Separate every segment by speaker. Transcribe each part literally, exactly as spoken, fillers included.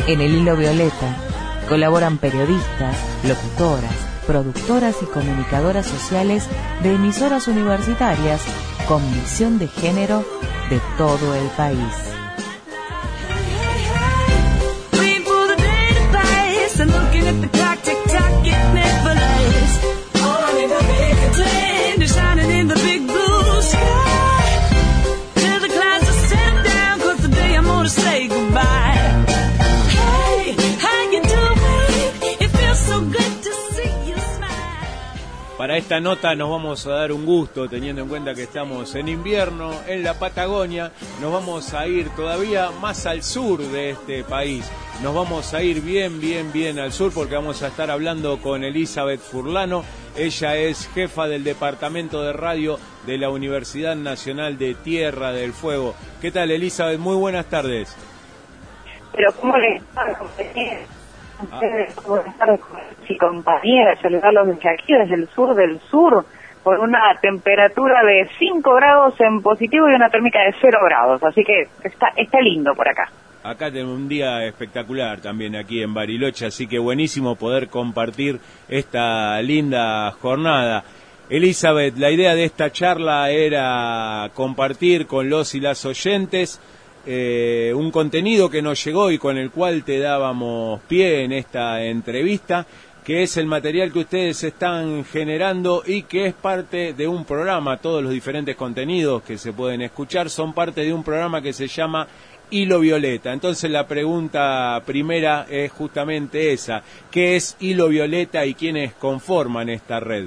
Speaker 1: En el Hilo Violeta colaboran periodistas, locutoras, productoras y comunicadoras sociales de emisoras universitarias con visión de género de todo el país.
Speaker 2: Para esta nota nos vamos a dar un gusto, teniendo en cuenta que estamos en invierno, en la Patagonia. Nos vamos a ir todavía más al sur de este país. Nos vamos a ir bien, bien, bien al sur porque vamos a estar hablando con Elizabeth Furlano. Ella es jefa del departamento de radio de la Universidad Nacional de Tierra del Fuego. ¿Qué tal, Elizabeth? Muy buenas tardes.
Speaker 3: Pero ¿cómo le está, compañera? Ustedes, buenas tardes y compañeras, saludarlos desde aquí, desde el sur del sur, con una temperatura de cinco grados en positivo y una térmica de cero grados, así que está está lindo por acá.
Speaker 2: Acá tenemos un día espectacular también aquí en Bariloche, así que buenísimo poder compartir esta linda jornada. Elizabeth, la idea de esta charla era compartir con los y las oyentes Eh, un contenido que nos llegó y con el cual te dábamos pie en esta entrevista, que es el material que ustedes están generando y que es parte de un programa. Todos los diferentes contenidos que se pueden escuchar son parte de un programa que se llama Hilo Violeta. Entonces la pregunta primera es justamente esa: ¿qué es Hilo Violeta y quiénes conforman esta red?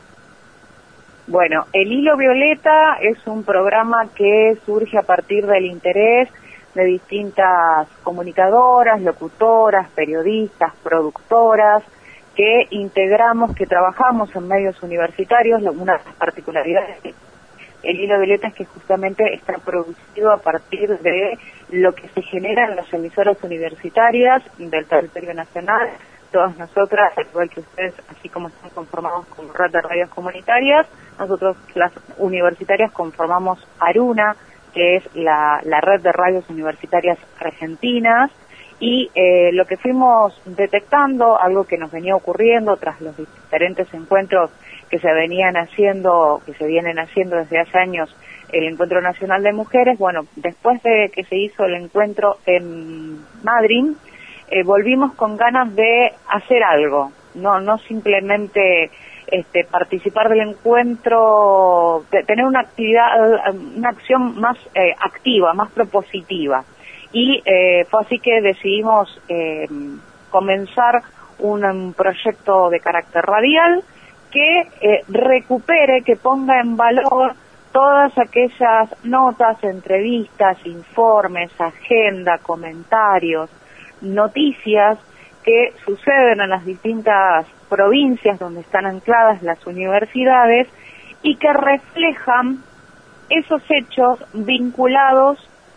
Speaker 3: Bueno, el Hilo Violeta es un programa que surge a partir del interés de distintas comunicadoras, locutoras, periodistas, productoras, que integramos, que trabajamos en medios universitarios. Una de las particularidades del Hilo Violeta es que justamente está producido a partir de lo que se genera en las emisoras universitarias del territorio nacional. Todas nosotras, al igual que ustedes, así como están conformados como red de radios comunitarias, nosotros las universitarias conformamos ARUNA, que es la, la red de radios universitarias argentinas, y eh, lo que fuimos detectando, algo que nos venía ocurriendo tras los diferentes encuentros que se venían haciendo, que se vienen haciendo desde hace años, el Encuentro Nacional de Mujeres. Bueno, después de que se hizo el encuentro en Madrid, Eh, volvimos con ganas de hacer algo, no no simplemente este, participar del encuentro, de tener una actividad, una acción más eh, activa, más propositiva. Y eh, fue así que decidimos eh, comenzar un, un proyecto de carácter radial que eh, recupere, que ponga en valor todas aquellas notas, entrevistas, informes, agenda, comentarios, noticias que suceden en las distintas provincias donde están ancladas las universidades y que reflejan esos hechos vinculados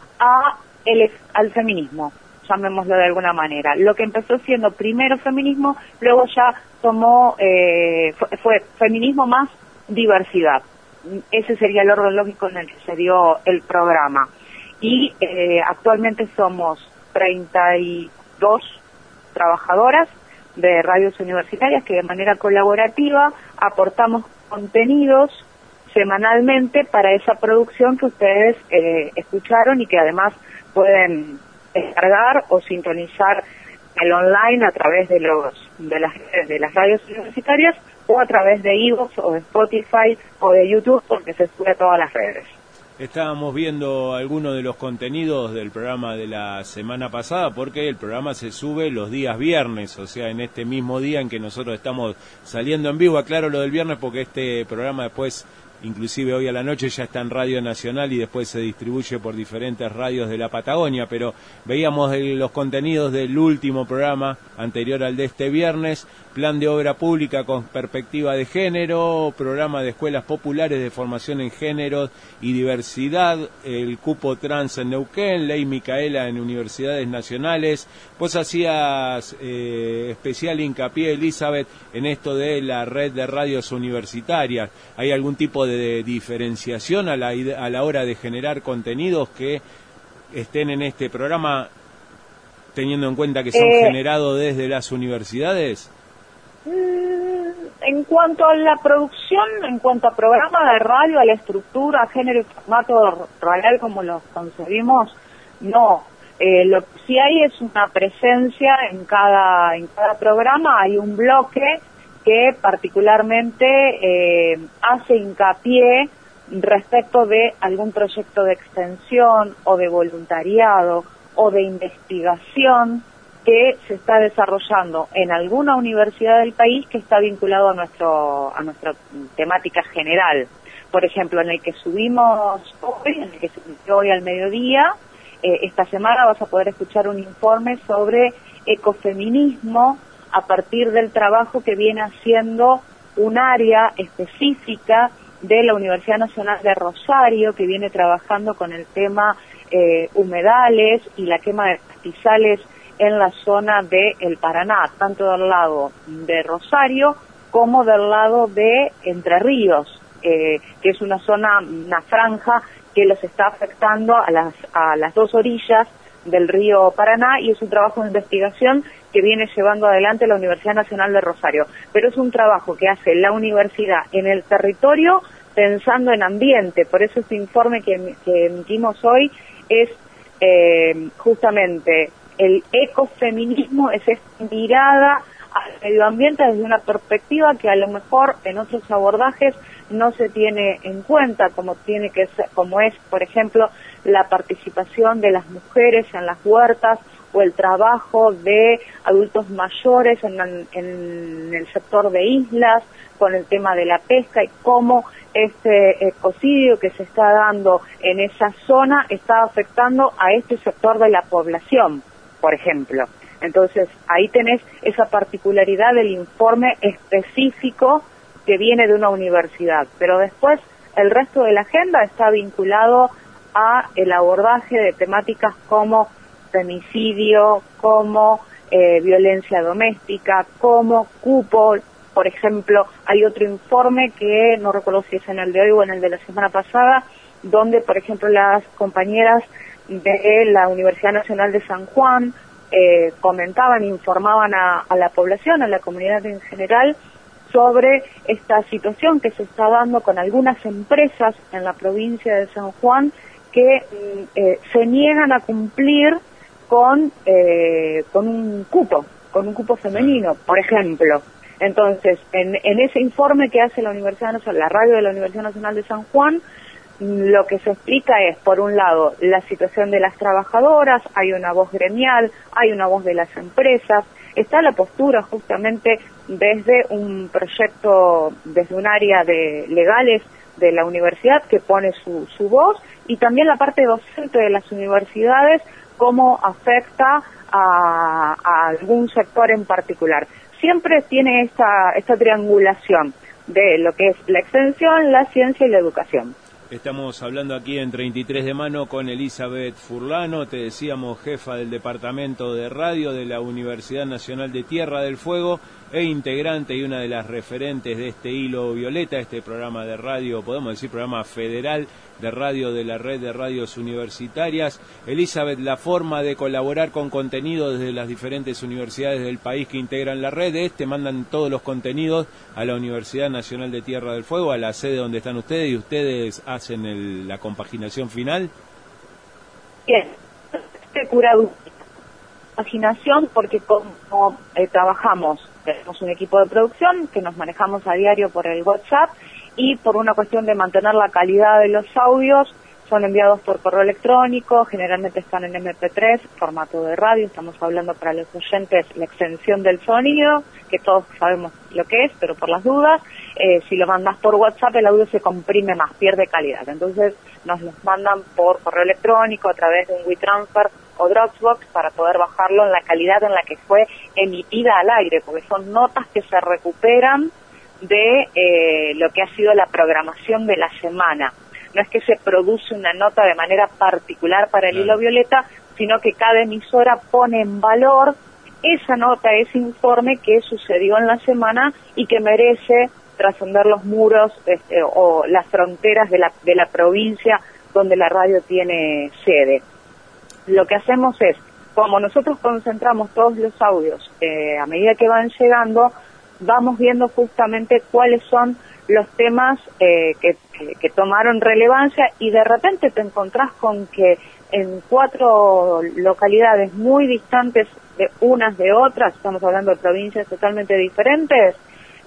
Speaker 3: a el, al feminismo, llamémoslo de alguna manera. Lo que empezó siendo primero feminismo, luego ya tomó, eh, fue, fue feminismo más diversidad. Ese sería el orden lógico en el que se dio el programa. Y eh, actualmente somos treinta y dos trabajadoras de radios universitarias que de manera colaborativa aportamos contenidos semanalmente para esa producción que ustedes eh, escucharon y que además pueden descargar o sintonizar el online a través de los de las de las radios universitarias o a través de iVoox o de Spotify o de YouTube, porque se sube a todas las redes.
Speaker 2: Estábamos viendo algunos de los contenidos del programa de la semana pasada, porque el programa se sube los días viernes, o sea, en este mismo día en que nosotros estamos saliendo en vivo. Aclaro lo del viernes porque este programa después, inclusive hoy a la noche, ya está en Radio Nacional y después se distribuye por diferentes radios de la Patagonia, pero veíamos el, los contenidos del último programa anterior al de este viernes: plan de obra pública con perspectiva de género, programa de escuelas populares de formación en género y diversidad, el cupo trans en Neuquén, ley Micaela en universidades nacionales. Vos hacías eh, especial hincapié, Elizabeth, en esto de la red de radios universitarias. ¿Hay algún tipo de, de diferenciación a la, a la hora de generar contenidos que estén en este programa teniendo en cuenta que son
Speaker 3: eh,
Speaker 2: generados desde las universidades?
Speaker 3: En cuanto a la producción, en cuanto a programa de radio, a la estructura, género y formato radial como los concebimos, no. Eh, lo que sí hay es una presencia en cada, en cada programa, hay un bloque que particularmente eh, hace hincapié respecto de algún proyecto de extensión o de voluntariado o de investigación que se está desarrollando en alguna universidad del país que está vinculado a nuestro a nuestra temática general. Por ejemplo, en el que subimos hoy, en el que se emitió hoy al mediodía, eh, esta semana vas a poder escuchar un informe sobre ecofeminismo a partir del trabajo que viene haciendo un área específica de la Universidad Nacional de Rosario, que viene trabajando con el tema eh, humedales y la quema de pastizales en la zona de el Paraná, tanto del lado de Rosario como del lado de Entre Ríos, eh, que es una zona, una franja que los está afectando a las, a las dos orillas del río Paraná, y es un trabajo de investigación que viene llevando adelante la Universidad Nacional de Rosario. Pero es un trabajo que hace la universidad en el territorio pensando en ambiente. Por eso este informe que, que emitimos hoy es eh, justamente el ecofeminismo, es esta mirada al medio ambiente desde una perspectiva que a lo mejor en otros abordajes no se tiene en cuenta, como tiene que ser, como es, por ejemplo, la participación de las mujeres en las huertas o el trabajo de adultos mayores en, en el sector de islas con el tema de la pesca, y cómo este ecocidio que se está dando en esa zona está afectando a este sector de la población, por ejemplo. Entonces, ahí tenés esa particularidad del informe específico que viene de una universidad, pero después el resto de la agenda está vinculado a el abordaje de temáticas como femicidio, como eh, violencia doméstica, como cupo. Por ejemplo, hay otro informe que no recuerdo si es en el de hoy o en el de la semana pasada, donde, por ejemplo, las compañeras de la Universidad Nacional de San Juan eh, comentaban, informaban a, a la población, a la comunidad en general, sobre esta situación que se está dando con algunas empresas en la provincia de San Juan que eh, se niegan a cumplir con eh, con un cupo, con un cupo femenino, por ejemplo. Entonces, en, en ese informe que hace la Universidad Nacional, la radio de la Universidad Nacional de San Juan, lo que se explica es, por un lado, la situación de las trabajadoras, hay una voz gremial, hay una voz de las empresas, está la postura justamente desde un proyecto, desde un área de legales de la universidad que pone su, su voz, y también la parte docente de las universidades, cómo afecta a, a algún sector en particular. Siempre tiene esta, esta triangulación de lo que es la extensión, la ciencia y la educación.
Speaker 2: Estamos hablando aquí en treinta y tres de mano con Elizabeth Furlano, te decíamos, jefa del Departamento de Radio de la Universidad Nacional de Tierra del Fuego e integrante y una de las referentes de este Hilo Violeta, este programa de radio, podemos decir programa federal de radio de la red de radios universitarias. Elizabeth, la forma de colaborar con contenido desde las diferentes universidades del país que integran la red es, te mandan todos los contenidos a la Universidad Nacional de Tierra del Fuego, a la sede donde están ustedes, y ustedes hacen el, la compaginación final.
Speaker 3: Bien, este curado compaginación porque como eh, trabajamos, tenemos un equipo de producción que nos manejamos a diario por el WhatsApp, y por una cuestión de mantener la calidad de los audios, son enviados por correo electrónico, generalmente están en eme pe tres, formato de radio, estamos hablando para los oyentes la extensión del sonido, que todos sabemos lo que es, pero por las dudas, eh, si lo mandas por WhatsApp el audio se comprime más, pierde calidad. Entonces nos los mandan por correo electrónico, a través de un WeTransfer o Dropbox, para poder bajarlo en la calidad en la que fue emitida al aire, porque son notas que se recuperan de eh, lo que ha sido la programación de la semana. No es que se produce una nota de manera particular para el Hilo Violeta, sino que cada emisora pone en valor esa nota, ese informe que sucedió en la semana y que merece trascender los muros este, o las fronteras de la, de la provincia donde la radio tiene sede. Lo que hacemos es como nosotros concentramos todos los audios eh, a medida que van llegando, vamos viendo justamente cuáles son los temas eh, que, que, que tomaron relevancia, y de repente te encontrás con que en cuatro localidades muy distantes de unas de otras, estamos hablando de provincias totalmente diferentes,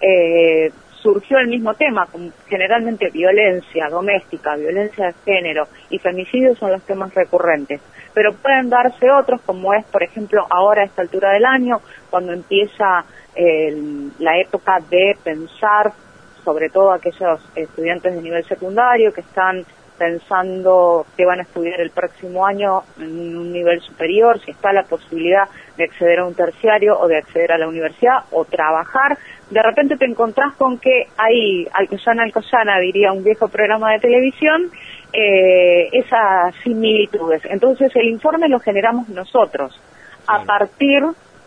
Speaker 3: eh, surgió el mismo tema, como generalmente violencia doméstica, violencia de género y femicidio son los temas recurrentes. Pero pueden darse otros, como es, por ejemplo, ahora a esta altura del año, cuando empieza eh, la época de pensar, sobre todo aquellos estudiantes de nivel secundario que están pensando que van a estudiar el próximo año en un nivel superior, si está la posibilidad de acceder a un terciario o de acceder a la universidad o trabajar, de repente te encontrás con que hay, Alcoyana, Alcoyana, diría un viejo programa de televisión, eh, esas similitudes. Entonces el informe lo generamos nosotros, a partir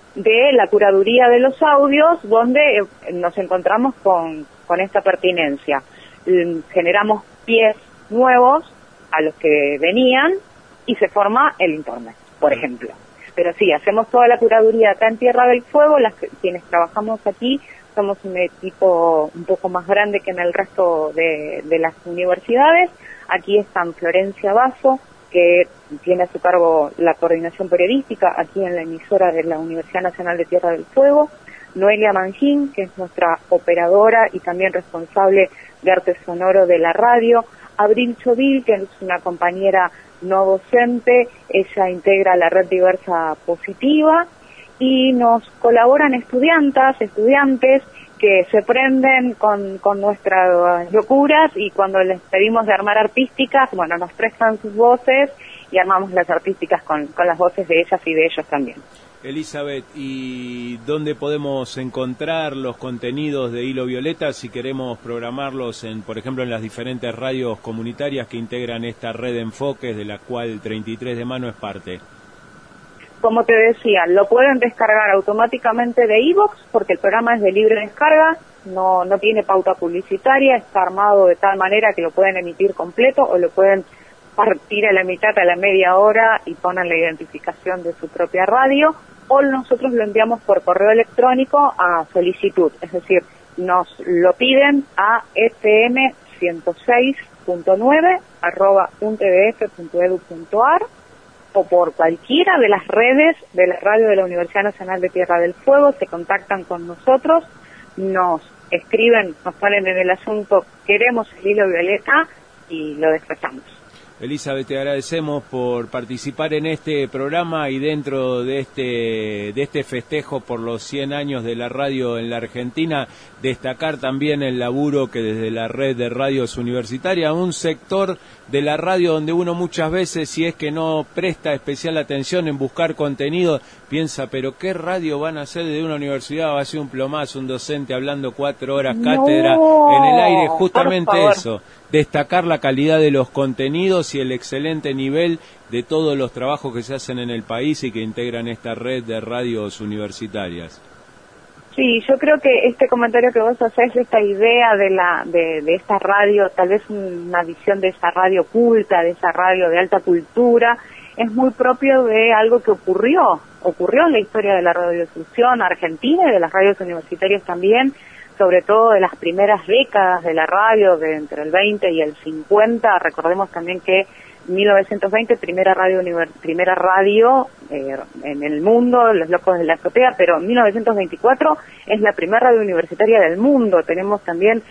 Speaker 3: de la curaduría de los audios, donde eh, nos encontramos con, con esta pertinencia. Eh, generamos pies nuevos a los que venían y se forma el informe, por ejemplo. Pero sí, hacemos toda la curaduría acá en Tierra del Fuego, las que, quienes trabajamos aquí somos un equipo un poco más grande que en el resto de, de las universidades. Aquí están Florencia Basso, que tiene a su cargo la coordinación periodística aquí en la emisora de la Universidad Nacional de Tierra del Fuego, Noelia Mangín, que es nuestra operadora y también responsable de arte sonoro de la radio, Abril Chovil, que es una compañera no docente, ella integra la red diversa positiva, y nos colaboran estudiantas, estudiantes que se prenden con, con nuestras locuras, y cuando les pedimos de armar artísticas, bueno, nos prestan sus voces y armamos las artísticas con, con las voces de ellas y de ellos también.
Speaker 2: Elizabeth, ¿y dónde podemos encontrar los contenidos de Hilo Violeta si queremos programarlos, en, por ejemplo, en las diferentes radios comunitarias que integran esta red de enfoques, de la cual treinta y tres de Mano es parte?
Speaker 3: Como te decía, lo pueden descargar automáticamente de iVoox, porque el programa es de libre descarga, no, no tiene pauta publicitaria, está armado de tal manera que lo pueden emitir completo o lo pueden partir a la mitad, a la media hora, y ponen la identificación de su propia radio, o nosotros lo enviamos por correo electrónico a solicitud, es decir, nos lo piden a f m ciento seis punto nueve arroba u n t d f punto e d u punto a r o por cualquiera de las redes de la radio de la Universidad Nacional de Tierra del Fuego, se contactan con nosotros, nos escriben, nos ponen en el asunto, queremos el Hilo Violeta, y lo despachamos.
Speaker 2: Elizabeth, te agradecemos por participar en este programa y dentro de este de este festejo por los cien años de la radio en la Argentina, destacar también el laburo que desde la red de radios universitarias, un sector de la radio donde uno muchas veces, si es que no presta especial atención en buscar contenido, piensa, pero ¿qué radio van a hacer de una universidad? Va a ser un plomazo, un docente hablando cuatro horas cátedra
Speaker 3: no,
Speaker 2: en el aire, justamente eso. Destacar la calidad de los contenidos y el excelente nivel de todos los trabajos que se hacen en el país y que integran esta red de radios universitarias.
Speaker 3: Sí, yo creo que este comentario que vos hacés, esta idea de la de, de esta radio, tal vez una visión de esa radio culta, de esa radio de alta cultura, es muy propio de algo que ocurrió, ocurrió en la historia de la radiodifusión argentina y de las radios universitarias también, sobre todo de las primeras décadas de la radio, de entre el veinte y el cincuenta. Recordemos también que mil novecientos veinte, primera radio primera radio eh, en el mundo, Los Locos de la Azotea, pero mil novecientos veinticuatro es la primera radio universitaria del mundo. Tenemos también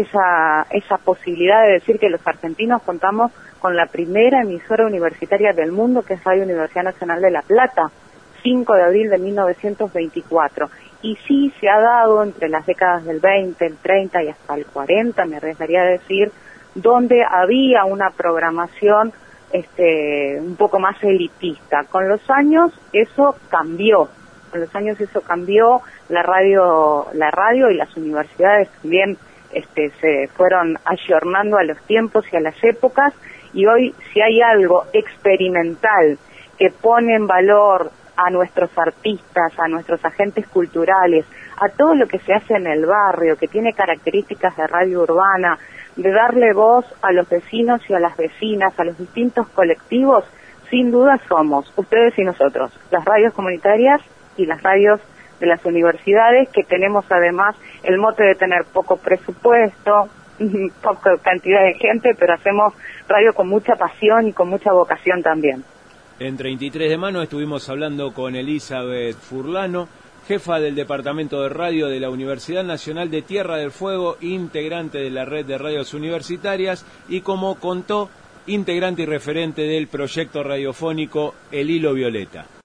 Speaker 3: esa esa posibilidad de decir que los argentinos contamos con la primera emisora universitaria del mundo, que es Radio Universidad Nacional de La Plata, cinco de abril de mil novecientos veinticuatro. Y sí se ha dado entre las décadas del veinte, el treinta y hasta el cuarenta, me arriesgaría a decir, donde había una programación este un poco más elitista. Con los años eso cambió, con los años eso cambió, la radio, la radio y las universidades también este se fueron ayornando a los tiempos y a las épocas, y hoy si hay algo experimental que pone en valor a nuestros artistas, a nuestros agentes culturales, a todo lo que se hace en el barrio, que tiene características de radio urbana, de darle voz a los vecinos y a las vecinas, a los distintos colectivos, sin duda somos ustedes y nosotros, las radios comunitarias y las radios de las universidades, que tenemos además el mote de tener poco presupuesto, poca cantidad de gente, pero hacemos radio con mucha pasión y con mucha vocación también.
Speaker 2: En treinta y tres de mano estuvimos hablando con Elizabeth Furlano, jefa del Departamento de Radio de la Universidad Nacional de Tierra del Fuego, integrante de la red de radios universitarias y, como contó, integrante y referente del proyecto radiofónico El Hilo Violeta.